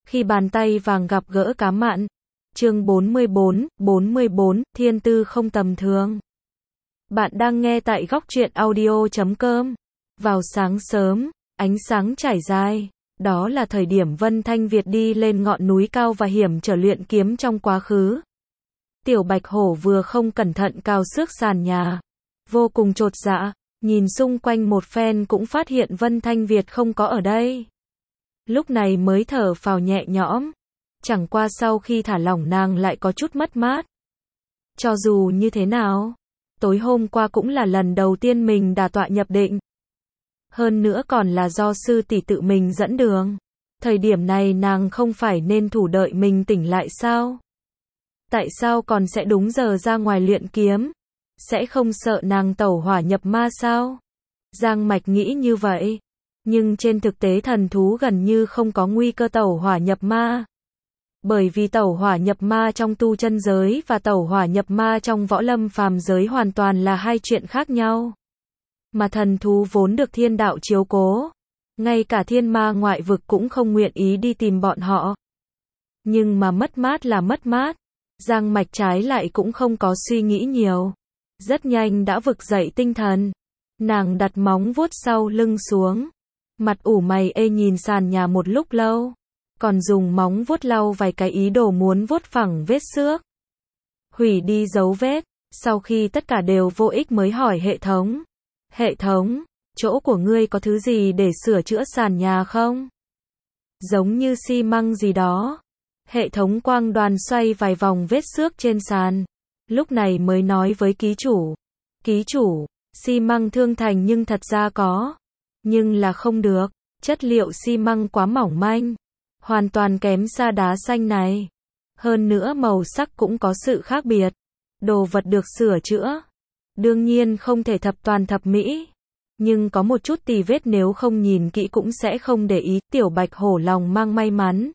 Khi bàn tay vàng gặp gỡ cá mặn. Chương 44, thiên tư không tầm thường. Bạn đang nghe tại góc truyện audio.com. Vào sáng sớm, ánh sáng trải dài. Đó là thời điểm Vân Thanh Việt đi lên ngọn núi cao và hiểm trở luyện kiếm trong quá khứ. Tiểu Bạch Hổ vừa không cẩn thận cào xước sàn nhà. Vô cùng chột dạ, nhìn xung quanh một phen cũng phát hiện Vân Thanh Việt không có ở đây. Lúc này mới thở phào nhẹ nhõm. Chẳng qua sau khi thả lỏng nàng lại có chút mất mát. Cho dù như thế nào, tối hôm qua cũng là lần đầu tiên mình đả tọa nhập định. Hơn nữa còn là do sư tỷ tự mình dẫn đường. Thời điểm này nàng không phải nên thủ đợi mình tỉnh lại sao? Tại sao còn sẽ đúng giờ ra ngoài luyện kiếm? Sẽ không sợ nàng tẩu hỏa nhập ma sao? Giang Mạch nghĩ như vậy. Nhưng trên thực tế thần thú gần như không có nguy cơ tẩu hỏa nhập ma. Bởi vì tẩu hỏa nhập ma trong tu chân giới và tẩu hỏa nhập ma trong võ lâm phàm giới hoàn toàn là hai chuyện khác nhau. Mà thần thú vốn được thiên đạo chiếu cố. Ngay cả thiên ma ngoại vực cũng không nguyện ý đi tìm bọn họ. Nhưng mà mất mát là mất mát. Giang Mạch trái lại cũng không có suy nghĩ nhiều. Rất nhanh đã vực dậy tinh thần. Nàng đặt móng vuốt sau lưng xuống. Mặt ủ mày ê nhìn sàn nhà một lúc lâu. Còn dùng móng vuốt lau vài cái ý đồ muốn vuốt phẳng vết xước. Hủy đi dấu vết. Sau khi tất cả đều vô ích mới hỏi hệ thống. Hệ thống, chỗ của ngươi có thứ gì để sửa chữa sàn nhà không? Giống như xi măng gì đó. Hệ thống quang đoàn xoay vài vòng vết xước trên sàn. Lúc này mới nói với ký chủ. Ký chủ, xi măng Thương Thành nhưng thật ra có. Nhưng là không được. Chất liệu xi măng quá mỏng manh. Hoàn toàn kém xa đá xanh này. Hơn nữa màu sắc cũng có sự khác biệt. Đồ vật được sửa chữa. Đương nhiên không thể thập toàn thập mỹ. Nhưng có một chút tì vết nếu không nhìn kỹ cũng sẽ không để ý. Tiểu Bạch Hổ lòng mang may mắn.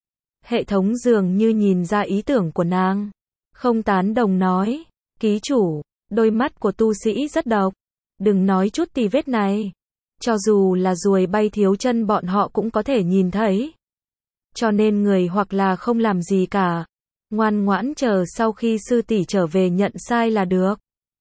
Hệ thống dường như nhìn ra ý tưởng của nàng. Không tán đồng nói. Ký chủ, đôi mắt của tu sĩ rất độc. Đừng nói chút tì vết này. Cho dù là ruồi bay thiếu chân bọn họ cũng có thể nhìn thấy. Cho nên người hoặc là không làm gì cả. Ngoan ngoãn chờ sau khi sư tỷ trở về nhận sai là được.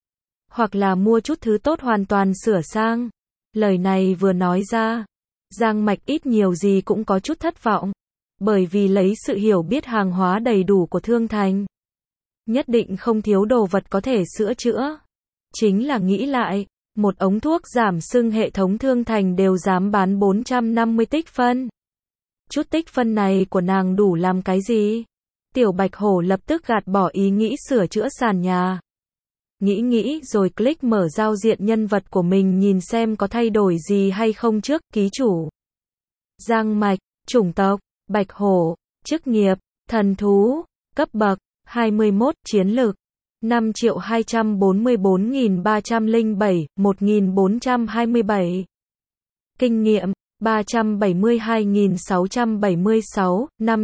Hoặc là mua chút thứ tốt hoàn toàn sửa sang. Lời này vừa nói ra. Giang Mạch ít nhiều gì cũng có chút thất vọng. Bởi vì lấy sự hiểu biết hàng hóa đầy đủ của Thương Thành. Nhất định không thiếu đồ vật có thể sửa chữa. Chính là nghĩ lại. Một ống thuốc giảm sưng hệ thống Thương Thành đều dám bán 450 tích phân. Chút tích phân này của nàng đủ làm cái gì? Tiểu Bạch Hổ lập tức gạt bỏ ý nghĩ sửa chữa sàn nhà. Nghĩ rồi click mở giao diện nhân vật của mình nhìn xem có thay đổi gì hay không trước. Ký chủ. Giang Mạch, chủng tộc, Bạch Hổ, chức nghiệp, thần thú, cấp bậc, 21, chiến lực, 5.244.307, 1.427. Kinh nghiệm, 372.676,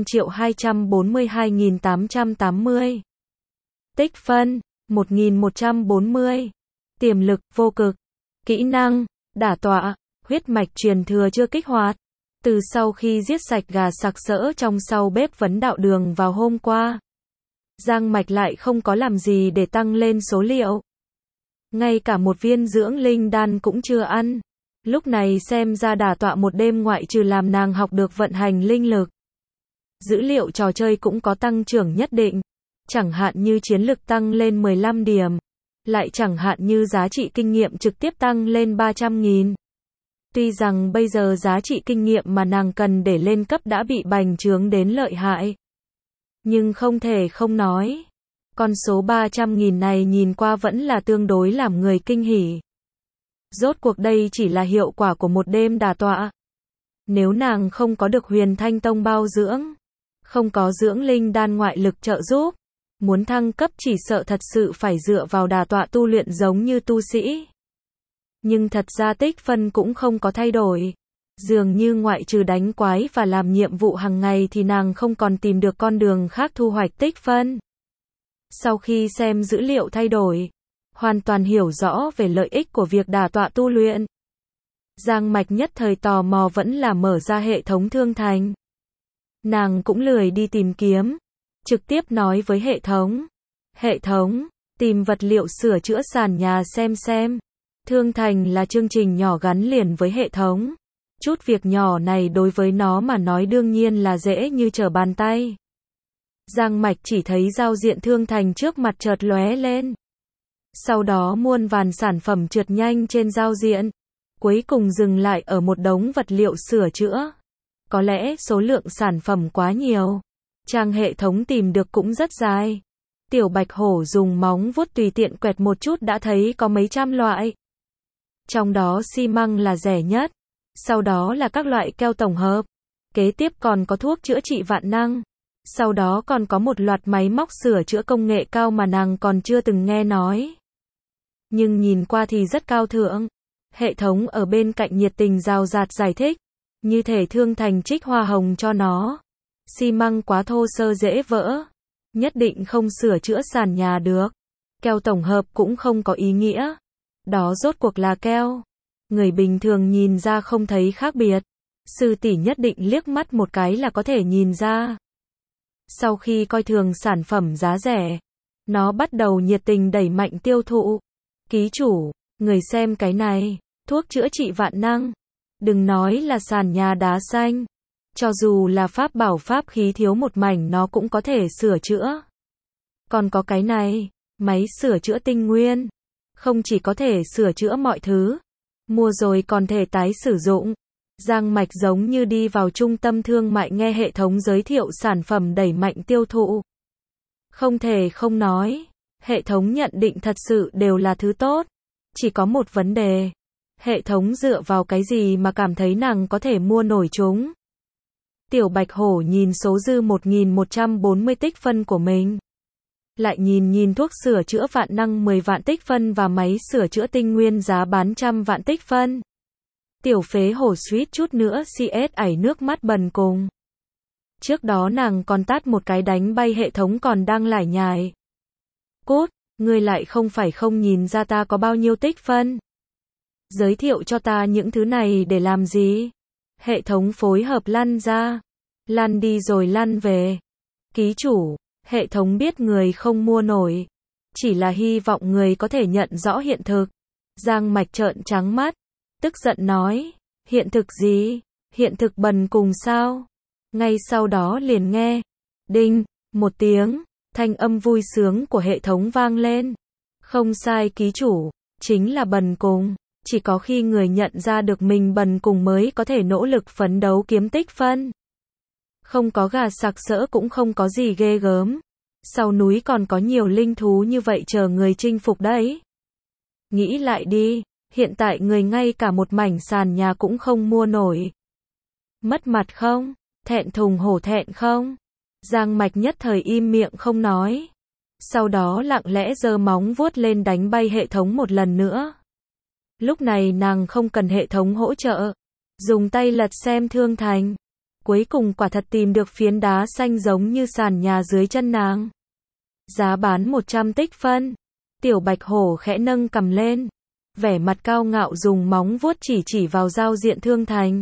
5.242.880. Tích phân, 1.140. Tiềm lực, vô cực. Kỹ năng, đả tọa, huyết mạch truyền thừa chưa kích hoạt. Từ sau khi giết sạch gà sặc sỡ trong sau bếp vấn đạo đường vào hôm qua. Giang Mạch lại không có làm gì để tăng lên số liệu. Ngay cả một viên dưỡng linh đan cũng chưa ăn. Lúc này xem ra đả tọa một đêm ngoại trừ làm nàng học được vận hành linh lực. Dữ liệu trò chơi cũng có tăng trưởng nhất định. Chẳng hạn như chiến lực tăng lên 15 điểm. Lại chẳng hạn như giá trị kinh nghiệm trực tiếp tăng lên 300.000. Tuy rằng bây giờ giá trị kinh nghiệm mà nàng cần để lên cấp đã bị bành trướng đến lợi hại. Nhưng không thể không nói. Con số 300.000 này nhìn qua vẫn là tương đối làm người kinh hỉ. Rốt cuộc đây chỉ là hiệu quả của một đêm đả tọa. Nếu nàng không có được Huyền Thanh Tông bao dưỡng, không có dưỡng linh đan ngoại lực trợ giúp, muốn thăng cấp chỉ sợ thật sự phải dựa vào đả tọa tu luyện giống như tu sĩ. Nhưng thật ra tích phân cũng không có thay đổi. Dường như ngoại trừ đánh quái và làm nhiệm vụ hàng ngày thì nàng không còn tìm được con đường khác thu hoạch tích phân. Sau khi xem dữ liệu thay đổi, hoàn toàn hiểu rõ về lợi ích của việc đả tọa tu luyện. Giang Mạch nhất thời tò mò vẫn là mở ra hệ thống Thương Thành. Nàng cũng lười đi tìm kiếm, trực tiếp nói với hệ thống. Hệ thống, tìm vật liệu sửa chữa sàn nhà xem. Thương thành là chương trình nhỏ gắn liền với hệ thống. Chút việc nhỏ này đối với nó mà nói đương nhiên là dễ như trở bàn tay. Giang Mạch chỉ thấy giao diện thương thành trước mặt chợt lóe lên. Sau đó muôn vàn sản phẩm trượt nhanh trên giao diện. Cuối cùng dừng lại ở một đống vật liệu sửa chữa. Có lẽ số lượng sản phẩm quá nhiều. Trang hệ thống tìm được cũng rất dài. Tiểu Bạch Hổ dùng móng vuốt tùy tiện quẹt một chút đã thấy có mấy trăm loại. Trong đó xi măng là rẻ nhất. Sau đó là các loại keo tổng hợp. Kế tiếp còn có thuốc chữa trị vạn năng. Sau đó còn có một loạt máy móc sửa chữa công nghệ cao mà nàng còn chưa từng nghe nói. Nhưng nhìn qua thì rất cao thượng. Hệ thống ở bên cạnh nhiệt tình rào rạt giải thích. Như thể thương thành trích hoa hồng cho nó. Xi măng quá thô sơ dễ vỡ. Nhất định không sửa chữa sàn nhà được. Keo tổng hợp cũng không có ý nghĩa. Đó rốt cuộc là keo. Người bình thường nhìn ra không thấy khác biệt. Sư tỷ nhất định liếc mắt một cái là có thể nhìn ra. Sau khi coi thường sản phẩm giá rẻ, nó bắt đầu nhiệt tình đẩy mạnh tiêu thụ. Ký chủ, người xem cái này, thuốc chữa trị vạn năng. Đừng nói là sàn nhà đá xanh. Cho dù là pháp bảo pháp khí thiếu một mảnh nó cũng có thể sửa chữa. Còn có cái này, máy sửa chữa tinh nguyên. Không chỉ có thể sửa chữa mọi thứ, mua rồi còn thể tái sử dụng. Giang Mạch giống như đi vào trung tâm thương mại nghe hệ thống giới thiệu sản phẩm đẩy mạnh tiêu thụ. Không thể không nói, hệ thống nhận định thật sự đều là thứ tốt. Chỉ có một vấn đề, hệ thống dựa vào cái gì mà cảm thấy nàng có thể mua nổi chúng. Tiểu Bạch Hổ nhìn số dư 1140 tích phân của mình. Lại nhìn thuốc sửa chữa vạn năng 10 vạn tích phân và máy sửa chữa tinh nguyên giá bán 100 vạn tích phân. Tiểu phế hổ suýt chút nữa CS ảy nước mắt bần cùng. Trước đó nàng còn tát một cái đánh bay hệ thống còn đang lải nhải. Cút, ngươi lại không phải không nhìn ra ta có bao nhiêu tích phân. Giới thiệu cho ta những thứ này để làm gì? Hệ thống phối hợp lăn ra. Lăn đi rồi lăn về. Ký chủ, hệ thống biết người không mua nổi. Chỉ là hy vọng người có thể nhận rõ hiện thực. Giang Mạch trợn trắng mắt. Tức giận nói. Hiện thực gì? Hiện thực bần cùng sao? Ngay sau đó liền nghe. Đinh, một tiếng. Thanh âm vui sướng của hệ thống vang lên. Không sai ký chủ. Chính là bần cùng. Chỉ có khi người nhận ra được mình bần cùng mới có thể nỗ lực phấn đấu kiếm tích phân. Không có gà sặc sỡ cũng không có gì ghê gớm. Sau núi còn có nhiều linh thú như vậy chờ người chinh phục đấy. Nghĩ lại đi, hiện tại người ngay cả một mảnh sàn nhà cũng không mua nổi. Mất mặt không? Thẹn thùng hổ thẹn không? Giang Mạch nhất thời im miệng không nói. Sau đó lặng lẽ giơ móng vuốt lên đánh bay hệ thống một lần nữa. Lúc này nàng không cần hệ thống hỗ trợ. Dùng tay lật xem thương thành. Cuối cùng quả thật tìm được phiến đá xanh giống như sàn nhà dưới chân nàng. Giá bán 100 tích phân. Tiểu Bạch Hổ khẽ nâng cầm lên. Vẻ mặt cao ngạo dùng móng vuốt chỉ vào giao diện thương thành.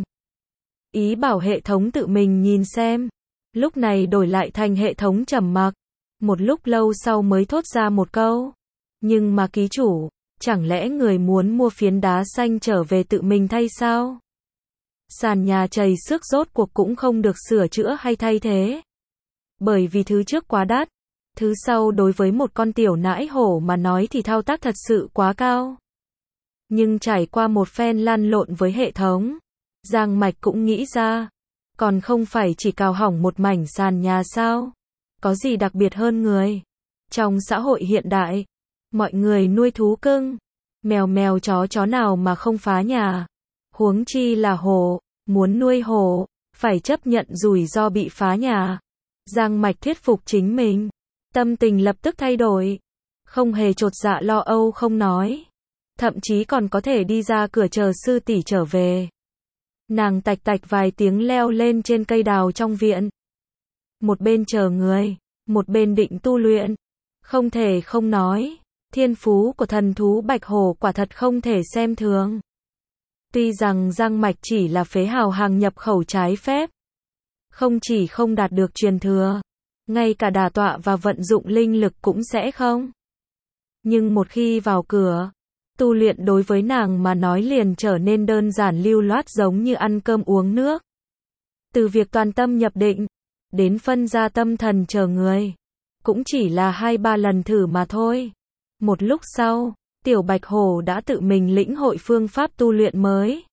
Ý bảo hệ thống tự mình nhìn xem. Lúc này đổi lại thành hệ thống trầm mặc. Một lúc lâu sau mới thốt ra một câu. Nhưng mà ký chủ, chẳng lẽ người muốn mua phiến đá xanh trở về tự mình thay sao? Sàn nhà chày xước rốt cuộc cũng không được sửa chữa hay thay thế. Bởi vì thứ trước quá đắt. Thứ sau đối với một con tiểu nãi hổ mà nói thì thao tác thật sự quá cao. Nhưng trải qua một phen lăn lộn với hệ thống, Giang Mạch cũng nghĩ ra. Còn không phải chỉ cào hỏng một mảnh sàn nhà sao? Có gì đặc biệt hơn người? Trong xã hội hiện đại, mọi người nuôi thú cưng. Mèo chó nào mà không phá nhà. Huống chi là hổ. Muốn nuôi hổ, phải chấp nhận rủi ro bị phá nhà. Giang Mạch thuyết phục chính mình. Tâm tình lập tức thay đổi. Không hề chột dạ lo âu không nói. Thậm chí còn có thể đi ra cửa chờ sư tỷ trở về. Nàng tạch vài tiếng leo lên trên cây đào trong viện. Một bên chờ người, một bên định tu luyện. Không thể không nói, thiên phú của thần thú Bạch Hổ quả thật không thể xem thường. Tuy rằng Giang Mạch chỉ là phế hào hàng nhập khẩu trái phép, Không chỉ không đạt được truyền thừa, ngay cả đả tọa và vận dụng linh lực cũng sẽ không. Nhưng một khi vào cửa, tu luyện đối với nàng mà nói liền trở nên đơn giản lưu loát giống như ăn cơm uống nước. Từ việc toàn tâm nhập định, đến phân ra tâm thần chờ người, cũng chỉ là 2-3 lần thử mà thôi. Một lúc sau, Tiểu Bạch Hổ đã tự mình lĩnh hội phương pháp tu luyện mới.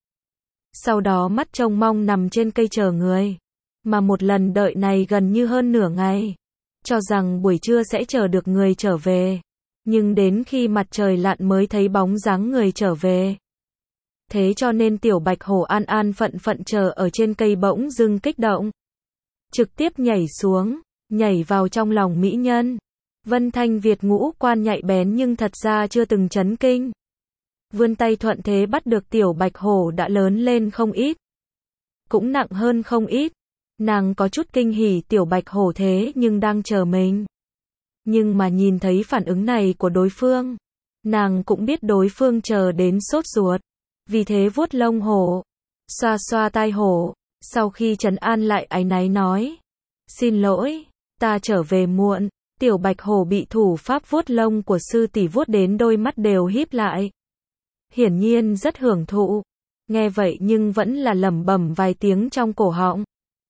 Sau đó mắt trông mong nằm trên cây chờ người. Mà một lần đợi này gần như hơn nửa ngày. Cho rằng buổi trưa sẽ chờ được người trở về. Nhưng đến khi mặt trời lặn mới thấy bóng dáng người trở về. Thế cho nên Tiểu Bạch Hổ an an phận phận chờ ở trên cây bỗng dưng kích động. Trực tiếp nhảy xuống, nhảy vào trong lòng mỹ nhân. Vân Thanh Việt ngũ quan nhạy bén nhưng thật ra chưa từng chấn kinh. Vươn tay thuận thế bắt được Tiểu Bạch Hổ đã lớn lên không ít. Cũng nặng hơn không ít. Nàng có chút kinh hỉ Tiểu Bạch Hổ thế nhưng đang chờ mình. Nhưng mà nhìn thấy phản ứng này của đối phương, nàng cũng biết đối phương chờ đến sốt ruột. Vì thế vuốt lông hổ, xoa xoa tai hổ, sau khi trấn an lại áy náy nói. Xin lỗi, ta trở về muộn. Tiểu Bạch Hổ bị thủ pháp vuốt lông của sư tỷ vuốt đến đôi mắt đều híp lại. Hiển nhiên rất hưởng thụ. Nghe vậy nhưng vẫn là lẩm bẩm vài tiếng trong cổ họng.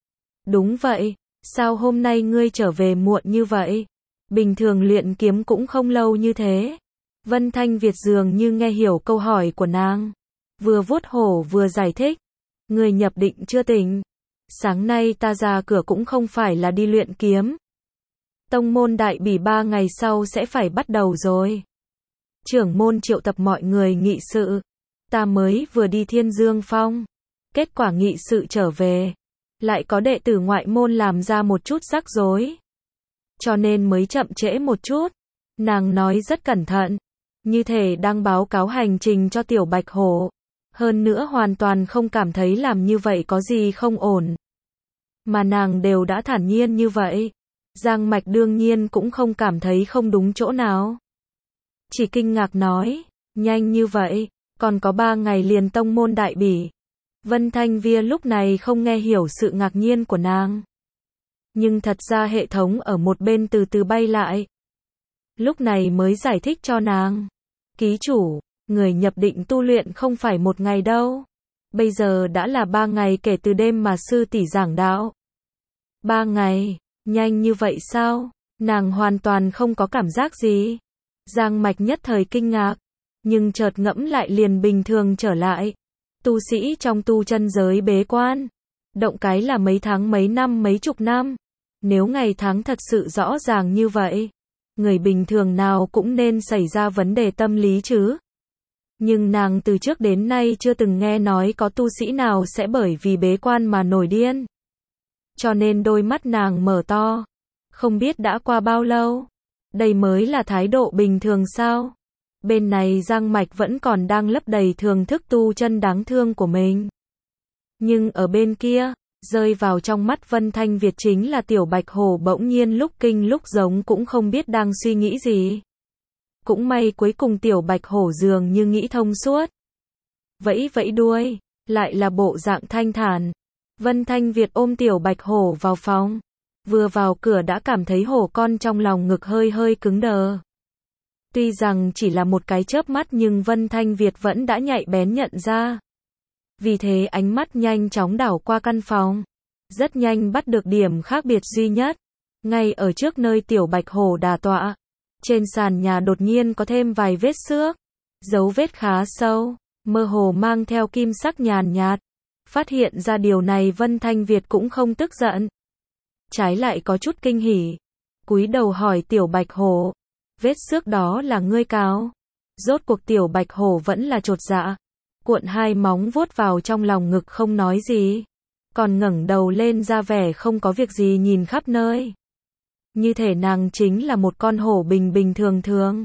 Đúng vậy, sao hôm nay ngươi trở về muộn như vậy? Bình thường luyện kiếm cũng không lâu như thế. Vân Thanh Việt dường như nghe hiểu câu hỏi của nàng. Vừa vuốt hổ vừa giải thích. Ngươi nhập định chưa tỉnh. Sáng nay ta ra cửa cũng không phải là đi luyện kiếm. Tông môn đại bỉ 3 ngày sau sẽ phải bắt đầu rồi. Trưởng môn triệu tập mọi người nghị sự. Ta mới vừa đi Thiên Dương Phong. Kết quả nghị sự trở về. Lại có đệ tử ngoại môn làm ra một chút rắc rối. Cho nên mới chậm trễ một chút. Nàng nói rất cẩn thận. Như thể đang báo cáo hành trình cho Tiểu Bạch Hổ. Hơn nữa hoàn toàn không cảm thấy làm như vậy có gì không ổn. Mà nàng đều đã thản nhiên như vậy. Giang Mạch đương nhiên cũng không cảm thấy không đúng chỗ nào. Chỉ kinh ngạc nói, nhanh như vậy, còn có 3 ngày liền tông môn đại bỉ. Vân Thanh Việt lúc này không nghe hiểu sự ngạc nhiên của nàng. Nhưng thật ra hệ thống ở một bên từ từ bay lại. Lúc này mới giải thích cho nàng. Ký chủ, người nhập định tu luyện không phải 1 ngày đâu. Bây giờ đã là 3 ngày kể từ đêm mà sư tỷ giảng đạo. 3 ngày, nhanh như vậy sao? Nàng hoàn toàn không có cảm giác gì. Giang Mạch nhất thời kinh ngạc, nhưng chợt ngẫm lại liền bình thường trở lại. Tu sĩ trong tu chân giới bế quan, động cái là mấy tháng mấy năm mấy chục năm. Nếu ngày tháng thật sự rõ ràng như vậy, người bình thường nào cũng nên xảy ra vấn đề tâm lý chứ. Nhưng nàng từ trước đến nay chưa từng nghe nói có tu sĩ nào sẽ bởi vì bế quan mà nổi điên. Cho nên đôi mắt nàng mở to. Không biết đã qua bao lâu. Đây mới là thái độ bình thường sao? Bên này Giang Mạch vẫn còn đang lấp đầy thưởng thức tu chân đáng thương của mình. Nhưng ở bên kia, rơi vào trong mắt Vân Thanh Việt chính là Tiểu Bạch Hổ bỗng nhiên lúc kinh lúc giống cũng không biết đang suy nghĩ gì. Cũng may cuối cùng Tiểu Bạch Hổ dường như nghĩ thông suốt. Vẫy vẫy đuôi, lại là bộ dạng thanh thản. Vân Thanh Việt ôm Tiểu Bạch Hổ vào phòng. Vừa vào cửa đã cảm thấy hổ con trong lòng ngực hơi hơi cứng đờ. Tuy rằng chỉ là một cái chớp mắt nhưng Vân Thanh Việt vẫn đã nhạy bén nhận ra. Vì thế ánh mắt nhanh chóng đảo qua căn phòng. Rất nhanh bắt được điểm khác biệt duy nhất. Ngay ở trước nơi Tiểu Bạch Hổ đả tọa. Trên sàn nhà đột nhiên có thêm vài vết xước. Dấu vết khá sâu, mơ hồ mang theo kim sắc nhàn nhạt. Phát hiện ra điều này Vân Thanh Việt cũng không tức giận. Trái lại có chút kinh hỉ. Cúi đầu hỏi Tiểu Bạch Hổ. Vết xước đó là ngươi cào? Rốt cuộc Tiểu Bạch Hổ vẫn là chột dạ. Cuộn hai móng vuốt vào trong lòng ngực không nói gì. Còn ngẩng đầu lên ra vẻ không có việc gì nhìn khắp nơi. Như thể nàng chính là một con hổ bình bình thường thường.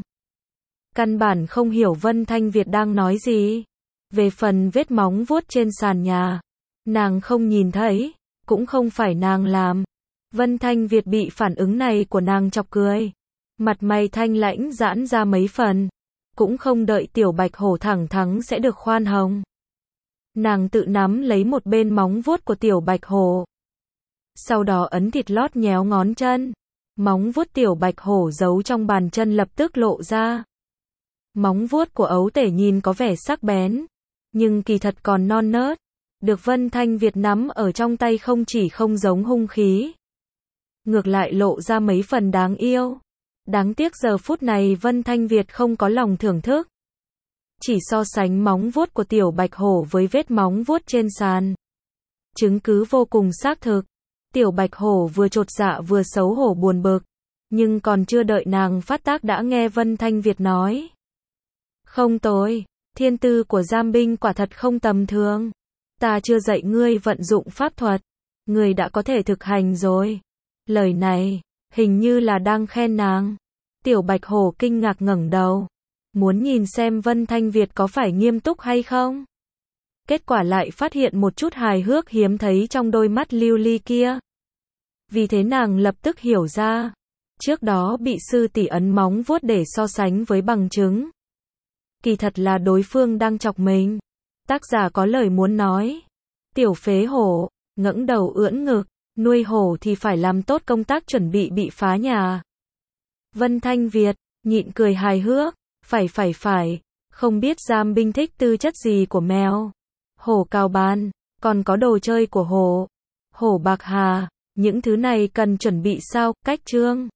Căn bản không hiểu Vân Thanh Việt đang nói gì. Về phần vết móng vuốt trên sàn nhà, nàng không nhìn thấy, cũng không phải nàng làm. Vân Thanh Việt bị phản ứng này của nàng chọc cười. Mặt mày thanh lãnh giãn ra mấy phần. Cũng không đợi Tiểu Bạch Hổ thẳng thắn sẽ được khoan hồng. Nàng tự nắm lấy một bên móng vuốt của Tiểu Bạch Hổ. Sau đó ấn thịt lót nhéo ngón chân. Móng vuốt tiểu bạch hổ giấu trong bàn chân lập tức lộ ra. Móng vuốt của ấu tể nhìn có vẻ sắc bén, nhưng kỳ thật còn non nớt. Được Vân Thanh Việt nắm ở trong tay không chỉ không giống hung khí, ngược lại lộ ra mấy phần đáng yêu. Đáng tiếc giờ phút này Vân Thanh Việt không có lòng thưởng thức. Chỉ so sánh móng vuốt của tiểu bạch hổ với vết móng vuốt trên sàn. Chứng cứ vô cùng xác thực. Tiểu bạch hổ vừa chột dạ vừa xấu hổ buồn bực. Nhưng còn chưa đợi nàng phát tác đã nghe Vân Thanh Việt nói. Không tồi, thiên tư của Giam binh quả thật không tầm thường. Ta chưa dạy ngươi vận dụng pháp thuật, ngươi đã có thể thực hành rồi. Lời này, hình như là đang khen nàng. Tiểu bạch hổ kinh ngạc ngẩng đầu, muốn nhìn xem Vân Thanh Việt có phải nghiêm túc hay không. Kết quả lại phát hiện một chút hài hước hiếm thấy trong đôi mắt lưu ly kia. Vì thế nàng lập tức hiểu ra, trước đó bị sư tỷ ấn móng vuốt để so sánh với bằng chứng. Kỳ thật là đối phương đang chọc mình. Tác giả có lời muốn nói. Tiểu phế hổ, ngẩng đầu ưỡn ngực, nuôi hổ thì phải làm tốt công tác chuẩn bị phá nhà. Vân Thanh Việt, nhịn cười hài hước, phải, không biết Giam binh thích tư chất gì của mèo. Hổ cào bàn, còn có đồ chơi của hổ. Hổ bạc hà, những thứ này cần chuẩn bị sao, cách chương.